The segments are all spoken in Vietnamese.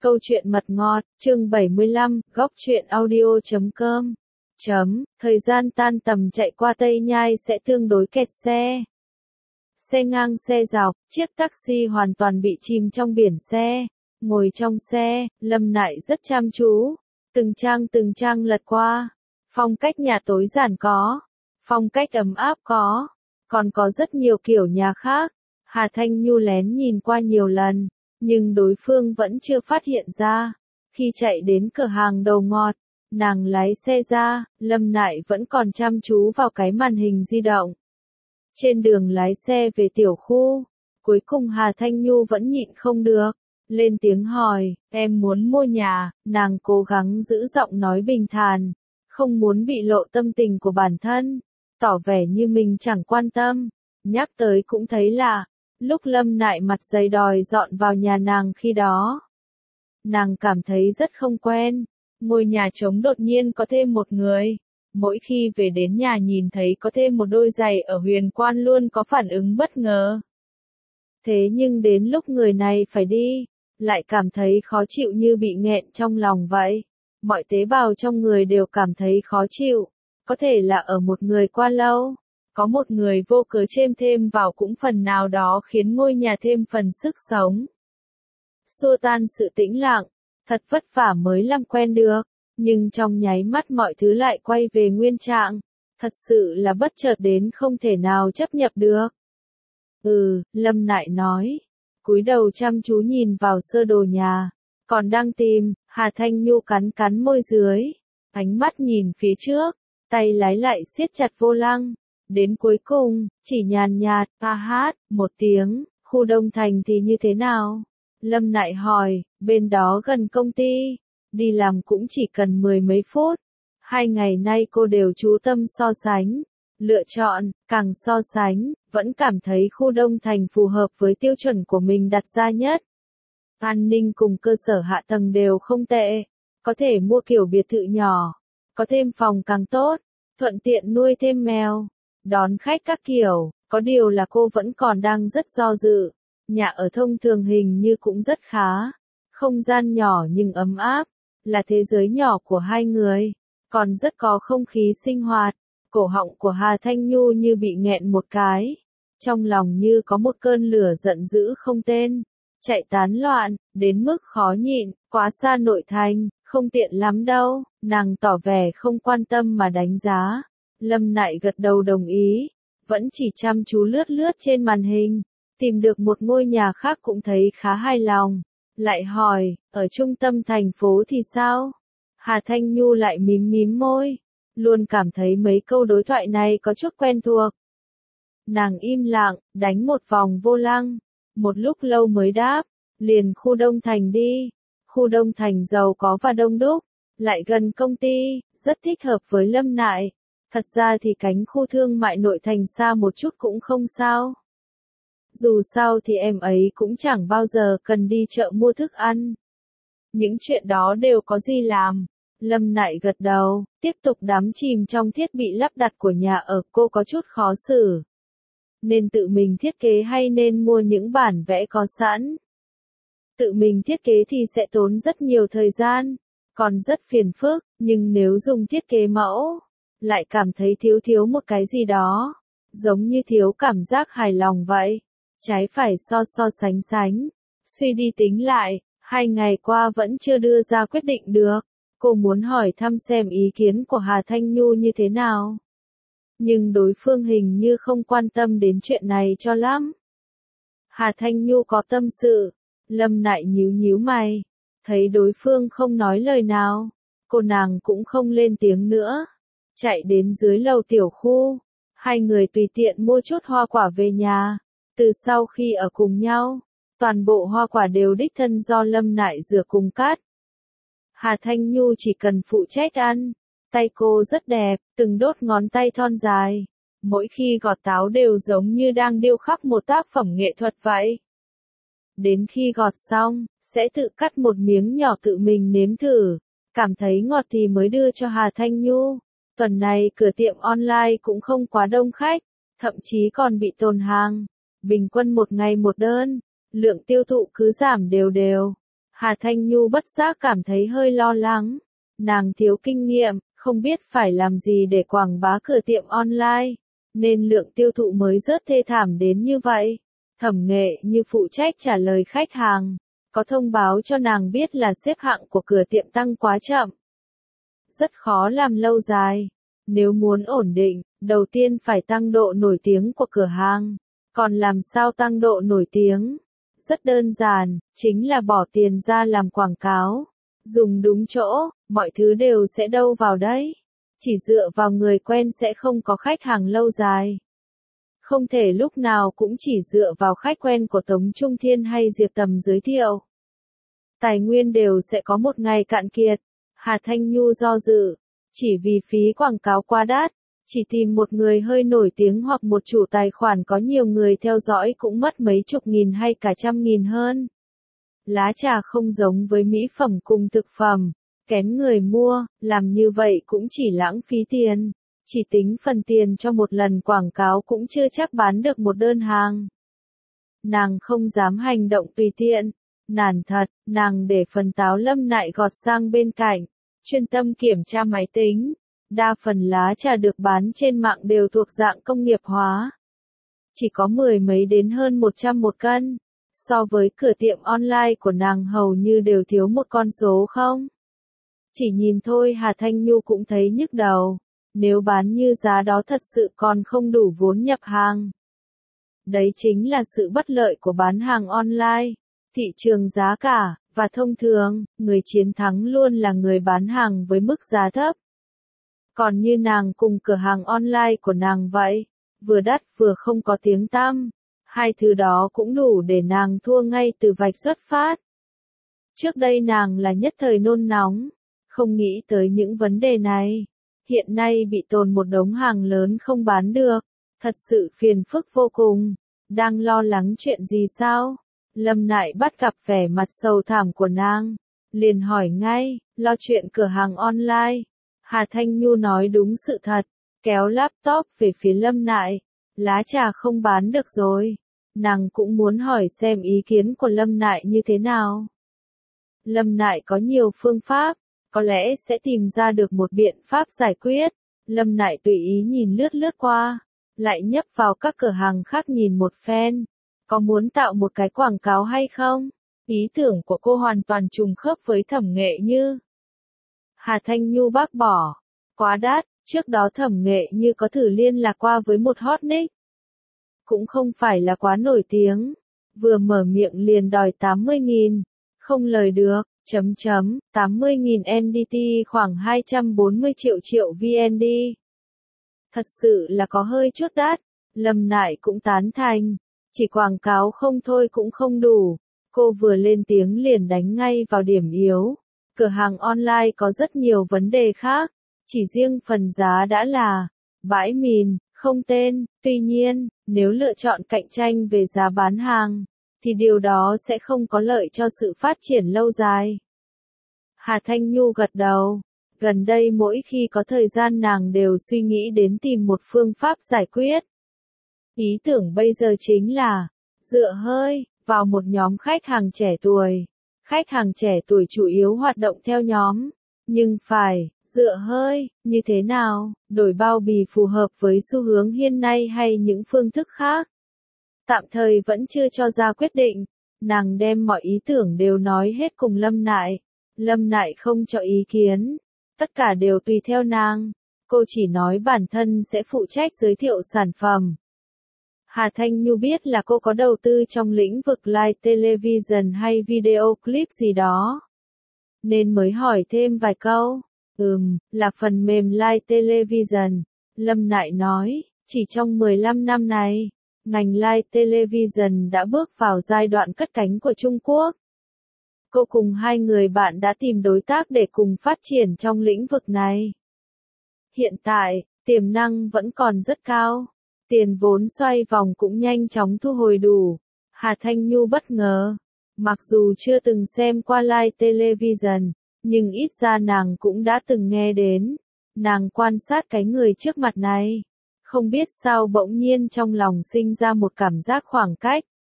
Câu chuyện mật ngọt, chương 75, góc truyện audio.com. Thời gian tan tầm chạy qua Tây Nhai sẽ tương đối kẹt xe. Xe ngang xe dọc, chiếc taxi hoàn toàn bị chìm trong biển xe. Ngồi trong xe, Lâm Nại rất chăm chú. Từng trang lật qua. Phong cách nhà tối giản có. Phong cách ấm áp có. Còn có rất nhiều kiểu nhà khác. Hà Thanh Nhu lén nhìn qua nhiều lần. Nhưng đối phương vẫn chưa phát hiện ra. Khi chạy đến cửa hàng đầu ngọt, nàng lái xe ra, Lâm Nại vẫn còn chăm chú vào cái màn hình di động. Trên đường lái xe về tiểu khu, cuối cùng Hà Thanh Nhu vẫn nhịn không được, lên tiếng hỏi, em muốn mua nhà, nàng cố gắng giữ giọng nói bình thản, không muốn bị lộ tâm tình của bản thân, tỏ vẻ như mình chẳng quan tâm, nhắc tới cũng thấy lạ. Lúc Lâm Nại mặt dày đòi dọn vào nhà nàng khi đó, nàng cảm thấy rất không quen. Ngôi nhà trống đột nhiên có thêm một người. Mỗi khi về đến nhà nhìn thấy có thêm một đôi giày ở Huyền Quan luôn có phản ứng bất ngờ. Thế nhưng đến lúc người này phải đi, lại cảm thấy khó chịu như bị nghẹn trong lòng vậy. Mọi tế bào trong người đều cảm thấy khó chịu. Có thể là ở một người qua lâu. Có một người vô cớ chêm thêm vào cũng phần nào đó khiến ngôi nhà thêm phần sức sống. Xua tan sự tĩnh lặng, thật vất vả mới làm quen được, nhưng trong nháy mắt mọi thứ lại quay về nguyên trạng, thật sự là bất chợt đến không thể nào chấp nhận được. Lâm Nại nói, cúi đầu chăm chú nhìn vào sơ đồ nhà, còn đang tìm, Hà Thanh Nhu cắn môi dưới, ánh mắt nhìn phía trước, tay lái lại siết chặt vô lăng. Đến cuối cùng, chỉ nhàn nhạt, hát, một tiếng, khu Đông Thành thì như thế nào? Lâm Nại hỏi, bên đó gần công ty, đi làm cũng chỉ cần 10 mấy phút. 2 ngày nay cô đều chú tâm so sánh, lựa chọn, càng so sánh, vẫn cảm thấy khu Đông Thành phù hợp với tiêu chuẩn của mình đặt ra nhất. An ninh cùng cơ sở hạ tầng đều không tệ, có thể mua kiểu biệt thự nhỏ, có thêm phòng càng tốt, thuận tiện nuôi thêm mèo. Đón khách các kiểu, có điều là cô vẫn còn đang rất do dự. Nhà ở thông thường hình như cũng rất khá. Không gian nhỏ nhưng ấm áp, là thế giới nhỏ của hai người, còn rất có không khí sinh hoạt. Cổ họng của Hà Thanh Nhu như bị nghẹn một cái. Trong lòng như có một cơn lửa giận dữ không tên. Chạy tán loạn, đến mức khó nhịn, quá xa nội thành, không tiện lắm đâu. Nàng tỏ vẻ không quan tâm mà đánh giá. Lâm Nại gật đầu đồng ý, vẫn chỉ chăm chú lướt trên màn hình, tìm được một ngôi nhà khác cũng thấy khá hài lòng. Lại hỏi, ở trung tâm thành phố thì sao? Hà Thanh Nhu lại mím môi, luôn cảm thấy mấy câu đối thoại này có chút quen thuộc. Nàng im lặng, đánh một vòng vô lăng, một lúc lâu mới đáp, liền khu Đông Thành đi. Khu Đông Thành giàu có và đông đúc, lại gần công ty, rất thích hợp với Lâm Nại. Thật ra thì cánh khu thương mại nội thành xa một chút cũng không sao. Dù sao thì em ấy cũng chẳng bao giờ cần đi chợ mua thức ăn. Những chuyện đó đều có gì làm. Lâm Nại gật đầu, tiếp tục đắm chìm trong thiết bị lắp đặt của nhà ở. Cô có chút khó xử. Nên tự mình thiết kế hay nên mua những bản vẽ có sẵn? Tự mình thiết kế thì sẽ tốn rất nhiều thời gian, còn rất phiền phức, nhưng nếu dùng thiết kế mẫu, lại cảm thấy thiếu một cái gì đó, giống như thiếu cảm giác hài lòng vậy. Trái phải so sánh, suy đi tính lại, 2 ngày qua vẫn chưa đưa ra quyết định được. Cô muốn hỏi thăm xem ý kiến của Hà Thanh Nhu như thế nào. Nhưng đối phương hình như không quan tâm đến chuyện này cho lắm. Hà Thanh Nhu có tâm sự, Lâm Nại nhíu mày, thấy đối phương không nói lời nào, nàng cũng không lên tiếng nữa. Chạy đến dưới lầu tiểu khu, hai người tùy tiện mua chút hoa quả về nhà. Từ sau khi ở cùng nhau, toàn bộ hoa quả đều đích thân do Lâm Nại rửa cùng cắt. Hà Thanh Nhu chỉ cần phụ trách ăn. Tay cô rất đẹp, từng đốt ngón tay thon dài. Mỗi khi gọt táo đều giống như đang điêu khắc một tác phẩm nghệ thuật vậy. Đến khi gọt xong, sẽ tự cắt một miếng nhỏ tự mình nếm thử. Cảm thấy ngọt thì mới đưa cho Hà Thanh Nhu. Tuần này cửa tiệm online cũng không quá đông khách, thậm chí còn bị tồn hàng. Bình quân một ngày một đơn, lượng tiêu thụ cứ giảm đều. Hà Thanh Nhu bất giác cảm thấy hơi lo lắng. Nàng thiếu kinh nghiệm, không biết phải làm gì để quảng bá cửa tiệm online, nên lượng tiêu thụ mới rớt thê thảm đến như vậy. Thẩm Nghệ Như phụ trách trả lời khách hàng, có thông báo cho nàng biết là xếp hạng của cửa tiệm tăng quá chậm. Rất khó làm lâu dài. Nếu muốn ổn định, đầu tiên phải tăng độ nổi tiếng của cửa hàng. Còn làm sao tăng độ nổi tiếng? Rất đơn giản, chính là bỏ tiền ra làm quảng cáo. Dùng đúng chỗ, mọi thứ đều sẽ đâu vào đấy. Chỉ dựa vào người quen sẽ không có khách hàng lâu dài. Không thể lúc nào cũng chỉ dựa vào khách quen của Tống Trung Thiên hay Diệp Tầm giới thiệu. Tài nguyên đều sẽ có một ngày cạn kiệt. Hà Thanh Nhu do dự, chỉ vì phí quảng cáo quá đắt, chỉ tìm một người hơi nổi tiếng hoặc một chủ tài khoản có nhiều người theo dõi cũng mất mấy chục nghìn hay cả trăm nghìn hơn. Lá trà không giống với mỹ phẩm cùng thực phẩm, kén người mua, làm như vậy cũng chỉ lãng phí tiền. Chỉ tính phần tiền cho một lần quảng cáo cũng chưa chắc bán được một đơn hàng. Nàng không dám hành động tùy tiện. Nản thật, nàng để phần táo Lâm Nại gọt sang bên cạnh, chuyên tâm kiểm tra máy tính. Đa phần lá trà được bán trên mạng đều thuộc dạng công nghiệp hóa. Chỉ có 10 mấy đến hơn 100 một cân. So với cửa tiệm online của nàng hầu như đều thiếu một con số không. Chỉ nhìn thôi Hà Thanh Nhu cũng thấy nhức đầu. Nếu bán như giá đó thật sự còn không đủ vốn nhập hàng. Đấy chính là sự bất lợi của bán hàng online. Thị trường giá cả, và thông thường, người chiến thắng luôn là người bán hàng với mức giá thấp. Còn như nàng cùng cửa hàng online của nàng vậy, vừa đắt vừa không có tiếng tăm. Hai thứ đó cũng đủ để nàng thua ngay từ vạch xuất phát. Trước đây nàng là nhất thời nôn nóng, không nghĩ tới những vấn đề này. Hiện nay bị tồn một đống hàng lớn không bán được, thật sự phiền phức vô cùng. Đang lo lắng chuyện gì sao? Lâm Nại bắt gặp vẻ mặt sầu thảm của nàng, liền hỏi ngay, lo chuyện cửa hàng online. Hà Thanh Nhu nói đúng sự thật, kéo laptop về phía Lâm Nại. Lá trà không bán được rồi. Nàng cũng muốn hỏi xem ý kiến của Lâm Nại như thế nào. Lâm Nại có nhiều phương pháp, có lẽ sẽ tìm ra được một biện pháp giải quyết. Lâm Nại tùy ý nhìn lướt lướt qua, lại nhấp vào các cửa hàng khác nhìn một phen. Có muốn tạo một cái quảng cáo hay không? Ý tưởng của cô hoàn toàn trùng khớp với Thẩm Nghệ Như. Hà Thanh Nhu bác bỏ. Quá đắt, trước đó Thẩm Nghệ Như có thử liên lạc qua với một hot nick. Cũng không phải là quá nổi tiếng. Vừa mở miệng liền đòi 80.000. Không lời được, 80.000 NDT khoảng 240 triệu VND. Thật sự là có hơi chút đắt. Lâm Nại cũng tán thành. Chỉ quảng cáo không thôi cũng không đủ. Cô vừa lên tiếng liền đánh ngay vào điểm yếu. Cửa hàng online có rất nhiều vấn đề khác. Chỉ riêng phần giá đã là bãi mìn, không tên. Tuy nhiên, nếu lựa chọn cạnh tranh về giá bán hàng, thì điều đó sẽ không có lợi cho sự phát triển lâu dài. Hà Thanh Nhu gật đầu. Gần đây mỗi khi có thời gian nàng đều suy nghĩ đến tìm một phương pháp giải quyết. Ý tưởng bây giờ chính là dựa hơi vào một nhóm khách hàng trẻ tuổi. Khách hàng trẻ tuổi chủ yếu hoạt động theo nhóm, nhưng phải dựa hơi như thế nào, đổi bao bì phù hợp với xu hướng hiện nay hay những phương thức khác. Tạm thời vẫn chưa cho ra quyết định, nàng đem mọi ý tưởng đều nói hết cùng Lâm Nại. Lâm Nại không cho ý kiến, tất cả đều tùy theo nàng. Cô chỉ nói bản thân sẽ phụ trách giới thiệu sản phẩm. Hà Thanh Nhu biết là cô có đầu tư trong lĩnh vực live television hay video clip gì đó, nên mới hỏi thêm vài câu. Là phần mềm live television. Lâm Nại nói, chỉ trong 15 năm này, ngành live television đã bước vào giai đoạn cất cánh của Trung Quốc. Cô cùng hai người bạn đã tìm đối tác để cùng phát triển trong lĩnh vực này. Hiện tại, tiềm năng vẫn còn rất cao. Tiền vốn xoay vòng cũng nhanh chóng thu hồi đủ. Hà Thanh Nhu bất ngờ. Mặc dù chưa từng xem qua live television, nhưng ít ra nàng cũng đã từng nghe đến. Nàng quan sát cái người trước mặt này. Không biết sao bỗng nhiên trong lòng sinh ra một cảm giác khoảng cách.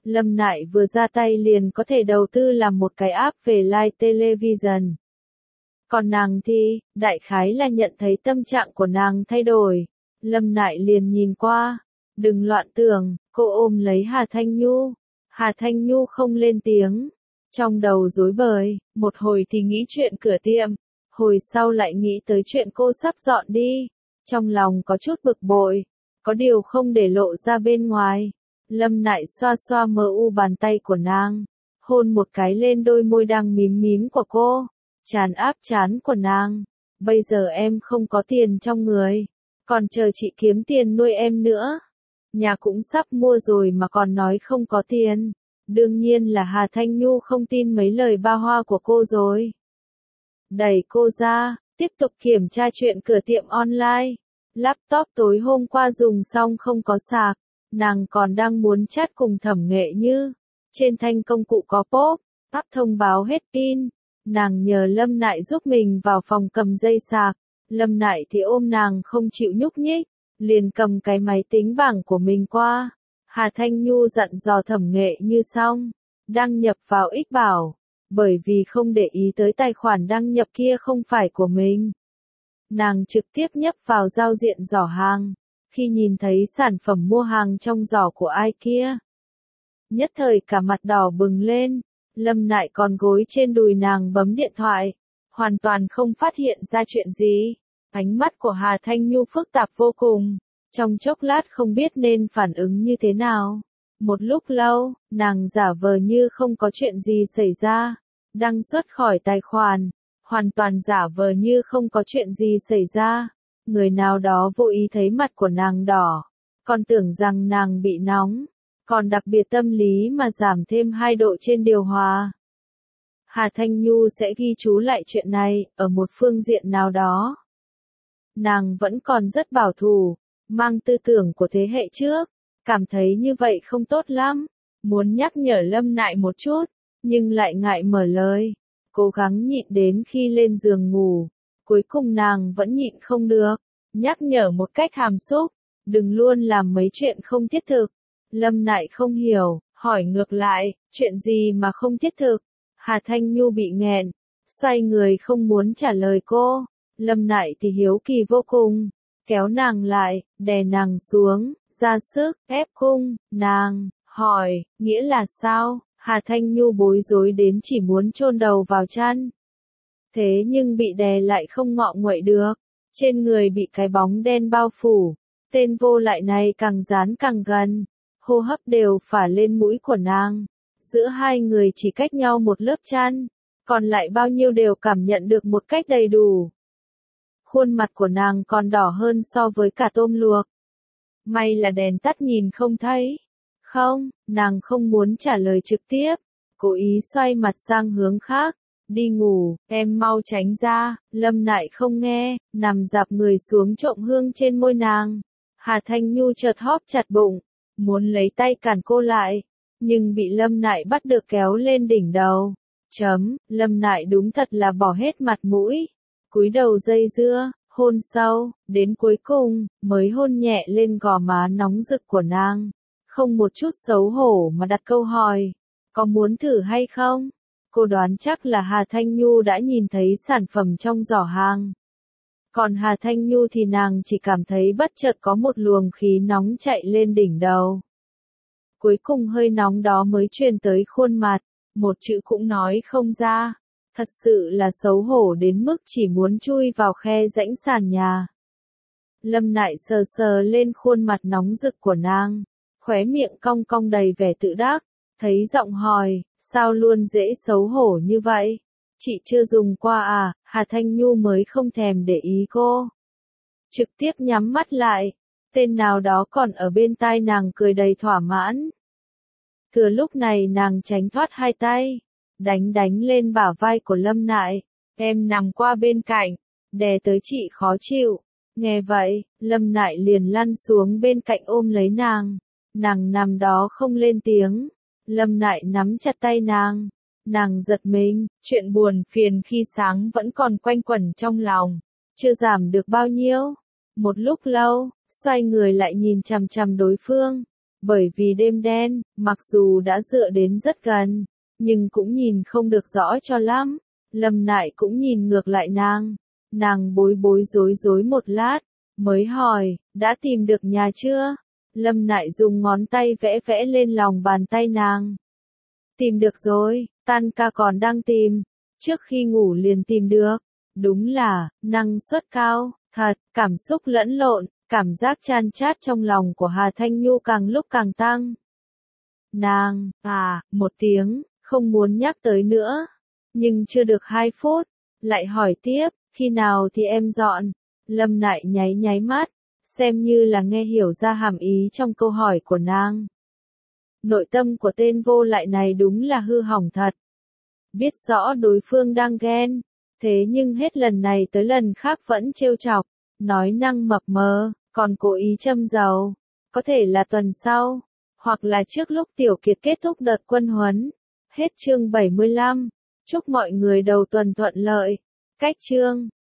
Lâm Nại vừa ra tay liền có thể đầu tư làm một cái app về live television. Còn nàng thì, đại khái là nhận thấy tâm trạng của nàng thay đổi. Lâm Nại liền nhìn qua. Đừng loạn tưởng, cô ôm lấy Hà Thanh Nhu. Hà Thanh Nhu không lên tiếng. Trong đầu rối bời, một hồi thì nghĩ chuyện cửa tiệm. Hồi sau lại nghĩ tới chuyện cô sắp dọn đi. Trong lòng có chút bực bội. Có điều không để lộ ra bên ngoài. Lâm Nại xoa xoa mờ u bàn tay của nàng. Hôn một cái lên đôi môi đang mím mím của cô. Tràn áp trán của nàng. Bây giờ em không có tiền trong người. Còn chờ chị kiếm tiền nuôi em nữa. Nhà cũng sắp mua rồi mà còn nói không có tiền. Đương nhiên là Hà Thanh Nhu không tin mấy lời ba hoa của cô rồi. Đẩy cô ra, tiếp tục kiểm tra chuyện cửa tiệm online. Laptop tối hôm qua dùng xong không có sạc. Nàng còn đang muốn chat cùng Thẩm Nghệ Như. Trên thanh công cụ có pop-up thông báo hết pin. Nàng nhờ Lâm Nại giúp mình vào phòng cầm dây sạc. Lâm Nại thì ôm nàng không chịu nhúc nhích. Liền cầm cái máy tính bảng của mình qua. Hà Thanh Nhu dặn dò Thẩm Nghệ Như xong. Đăng nhập vào X Bảo. Bởi vì không để ý tới tài khoản đăng nhập kia không phải của mình. Nàng trực tiếp nhấp vào giao diện giỏ hàng. Khi nhìn thấy sản phẩm mua hàng trong giỏ của ai kia. Nhất thời cả mặt đỏ bừng lên. Lâm Nại còn gối trên đùi nàng bấm điện thoại. Hoàn toàn không phát hiện ra chuyện gì. Ánh mắt của Hà Thanh Nhu phức tạp vô cùng. Trong chốc lát không biết nên phản ứng như thế nào. Một lúc lâu, nàng giả vờ như không có chuyện gì xảy ra. Đăng xuất khỏi tài khoản. Hoàn toàn giả vờ như không có chuyện gì xảy ra. Người nào đó vô ý thấy mặt của nàng đỏ. Còn tưởng rằng nàng bị nóng. Còn đặc biệt tâm lý mà giảm thêm 2 độ trên điều hòa. Hà Thanh Nhu sẽ ghi chú lại chuyện này, ở một phương diện nào đó. Nàng vẫn còn rất bảo thủ, mang tư tưởng của thế hệ trước, cảm thấy như vậy không tốt lắm. Muốn nhắc nhở Lâm Nại một chút, nhưng lại ngại mở lời. Cố gắng nhịn đến khi lên giường ngủ. Cuối cùng nàng vẫn nhịn không được. Nhắc nhở một cách hàm xúc. Đừng luôn làm mấy chuyện không thiết thực. Lâm Nại không hiểu, hỏi ngược lại, chuyện gì mà không thiết thực? Hà Thanh Nhu bị nghẹn, xoay người không muốn trả lời cô. Lâm Nại thì hiếu kỳ vô cùng, kéo nàng lại, đè nàng xuống, ra sức, ép cung, nàng, hỏi, nghĩa là sao? Hà Thanh Nhu bối rối đến chỉ muốn chôn đầu vào chăn. Thế nhưng bị đè lại không ngọ nguậy được, trên người bị cái bóng đen bao phủ, tên vô lại này càng dán càng gần, hô hấp đều phả lên mũi của nàng. Giữa hai người chỉ cách nhau một lớp chăn, còn lại bao nhiêu đều cảm nhận được một cách đầy đủ. Khuôn mặt của nàng còn đỏ hơn so với cả tôm luộc. May là đèn tắt nhìn không thấy. Không, nàng không muốn trả lời trực tiếp. Cố ý xoay mặt sang hướng khác. Đi ngủ, em mau tránh ra. Lâm Nại không nghe, nằm dạp người xuống trộm hương trên môi nàng. Hà Thanh Nhu chợt hóp chặt bụng, muốn lấy tay cản cô lại. Nhưng bị Lâm Nại bắt được kéo lên đỉnh đầu. Lâm Nại đúng thật là bỏ hết mặt mũi. Cúi đầu dây dưa, hôn sâu, đến cuối cùng, mới hôn nhẹ lên gò má nóng rực của nàng. Không một chút xấu hổ mà đặt câu hỏi, có muốn thử hay không? Cô đoán chắc là Hà Thanh Nhu đã nhìn thấy sản phẩm trong giỏ hàng. Còn Hà Thanh Nhu thì nàng chỉ cảm thấy bất chợt có một luồng khí nóng chạy lên đỉnh đầu. Cuối cùng hơi nóng đó mới truyền tới khuôn mặt, một chữ cũng nói không ra. Thật sự là xấu hổ đến mức chỉ muốn chui vào khe rãnh sàn nhà. Lâm Nại sờ sờ lên khuôn mặt nóng rực của nàng, khóe miệng cong cong đầy vẻ tự đắc, thấy giọng hỏi, sao luôn dễ xấu hổ như vậy? Chị chưa dùng qua à? Hà Thanh Nhu mới không thèm để ý cô. Trực tiếp nhắm mắt lại, tên nào đó còn ở bên tai nàng cười đầy thỏa mãn. Thừa lúc này nàng tránh thoát hai tay, đánh lên bả vai của Lâm Nại, em nằm qua bên cạnh, đè tới chị khó chịu. Nghe vậy, Lâm Nại liền lăn xuống bên cạnh ôm lấy nàng nằm đó không lên tiếng. Lâm Nại nắm chặt tay nàng giật mình, chuyện buồn phiền khi sáng vẫn còn quanh quẩn trong lòng, chưa giảm được bao nhiêu. Một lúc lâu, xoay người lại nhìn chằm chằm đối phương, Bởi vì đêm đen, mặc dù đã dựa đến rất gần, nhưng cũng nhìn không được rõ cho lắm. Lâm Nại cũng nhìn ngược lại nàng bối rối một lát, mới hỏi, đã tìm được nhà chưa? Lâm Nại dùng ngón tay vẽ vẽ lên lòng bàn tay nàng. Tìm được rồi, tan ca còn đang tìm, trước khi ngủ liền tìm được. Đúng là, năng suất cao, thật, cảm xúc lẫn lộn, cảm giác chan chát trong lòng của Hà Thanh Nhu càng lúc càng tăng. Nàng, một tiếng, không muốn nhắc tới nữa. Nhưng chưa được 2 phút, lại hỏi tiếp, khi nào thì em dọn? Lâm Nại nháy mắt, xem như là nghe hiểu ra hàm ý trong câu hỏi của nàng. Nội tâm của tên vô lại này đúng là hư hỏng thật. Biết rõ đối phương đang ghen, thế nhưng hết lần này tới lần khác vẫn trêu chọc, nói năng mập mờ, còn cố ý châm dầu. Có thể là tuần sau, hoặc là trước lúc Tiểu Kiệt kết thúc đợt quân huấn. Hết chương 75. Chúc mọi người đầu tuần thuận lợi. Cách chương